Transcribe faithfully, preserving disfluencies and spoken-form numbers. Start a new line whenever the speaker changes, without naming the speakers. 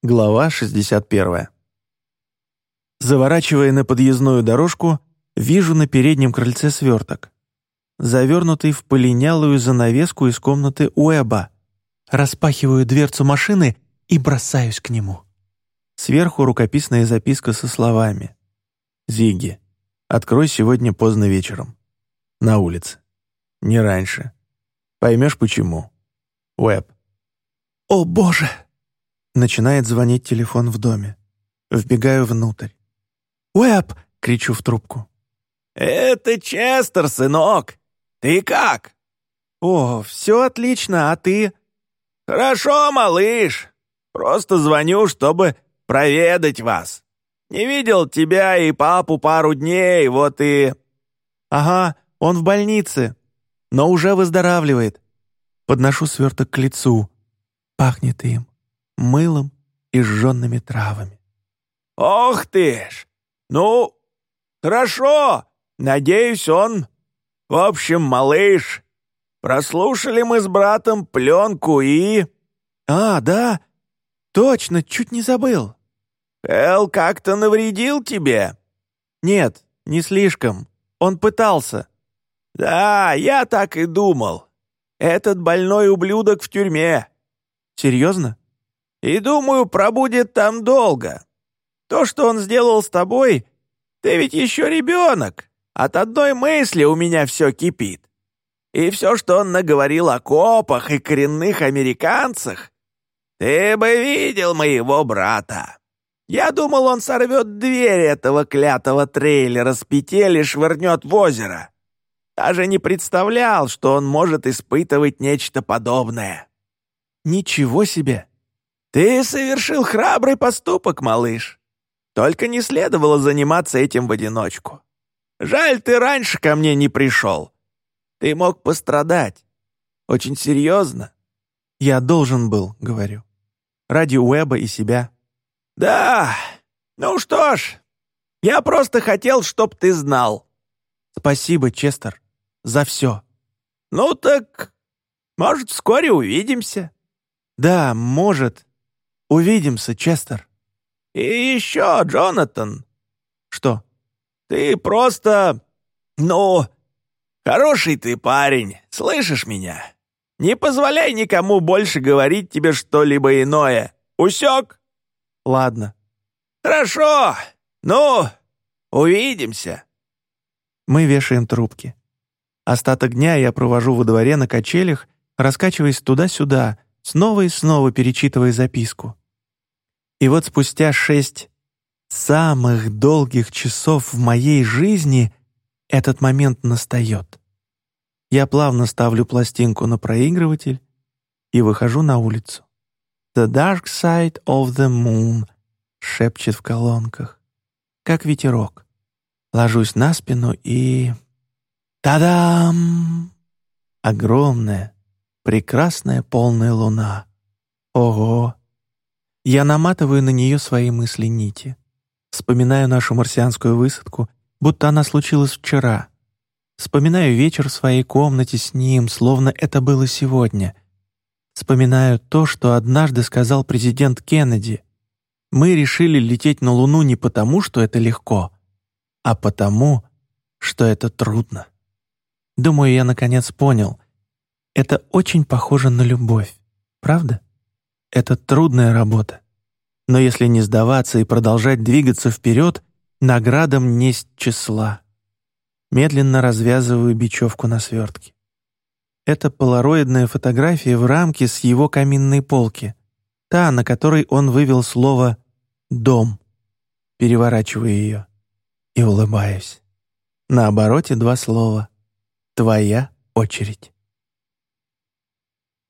Глава шестьдесят первая. Заворачивая на подъездную дорожку, вижу на переднем крыльце сверток, завернутый в полинялую занавеску из комнаты Уэба. Распахиваю дверцу машины и бросаюсь к нему. Сверху рукописная записка со словами: «Зигги, открой сегодня поздно вечером. На улице. Не раньше. Поймешь, почему. Уэб». «О, Боже!» Начинает звонить телефон в доме. Вбегаю внутрь. «Уэб!» — кричу в трубку.
«Это Честер, сынок! Ты как?»
«О, все отлично, а ты?»
«Хорошо, малыш. Просто звоню, чтобы проведать вас. Не видел тебя и папу пару дней, вот и...»
«Ага, он в больнице, но уже выздоравливает». Подношу сверток к лицу. Пахнет им, мылом и жженными травами.
«Ох ты ж! Ну, хорошо. Надеюсь, он... В общем, малыш, прослушали мы с братом пленку и...»
«А, да? Точно, чуть не забыл».
«Эл как-то навредил тебе?»
«Нет, не слишком. Он пытался».
«Да, я так и думал. Этот больной ублюдок в тюрьме».
«Серьезно?»
«И думаю, пробудет там долго. То, что он сделал с тобой, ты ведь еще ребенок. От одной мысли у меня все кипит. И все, что он наговорил о копах и коренных американцах, ты бы видел моего брата. Я думал, он сорвет дверь этого клятого трейлера с петель и швырнет в озеро. Даже не представлял, что он может испытывать нечто подобное».
«Ничего себе!»
«Ты совершил храбрый поступок, малыш. Только не следовало заниматься этим в одиночку. Жаль, ты раньше ко мне не пришел. Ты мог пострадать. Очень серьезно».
«Я должен был», — говорю. «Ради Уэба и себя».
«Да, ну что ж, я просто хотел, чтоб ты знал».
«Спасибо, Честер, за все».
«Ну так, может, вскоре увидимся».
«Да, может. Увидимся, Честер».
«И еще, Джонатан».
«Что?»
«Ты просто... ну, хороший ты парень, слышишь меня? Не позволяй никому больше говорить тебе что-либо иное. Усек?»
«Ладно».
«Хорошо. Ну, увидимся».
Мы вешаем трубки. Остаток дня я провожу во дворе на качелях, раскачиваясь туда-сюда, снова и снова перечитывая записку. И вот спустя шесть самых долгих часов в моей жизни этот момент настает. Я плавно ставлю пластинку на проигрыватель и выхожу на улицу. «The dark side of the moon» шепчет в колонках, как ветерок. Ложусь на спину и... Та-дам! Огромная, прекрасная полная луна. Ого! Я наматываю на нее свои мысли нити. Вспоминаю нашу марсианскую высадку, будто она случилась вчера. Вспоминаю вечер в своей комнате с ним, словно это было сегодня. Вспоминаю то, что однажды сказал президент Кеннеди. Мы решили лететь на Луну не потому, что это легко, а потому, что это трудно. Думаю, я наконец понял. Это очень похоже на любовь, правда? Это трудная работа. Но если не сдаваться и продолжать двигаться вперед, наградам несть числа. Медленно развязываю бечевку на свертке. Это полароидная фотография в рамке с его каминной полки, та, на которой он вывел слово «дом». Переворачиваю ее и улыбаюсь. На обороте два слова: «Твоя очередь».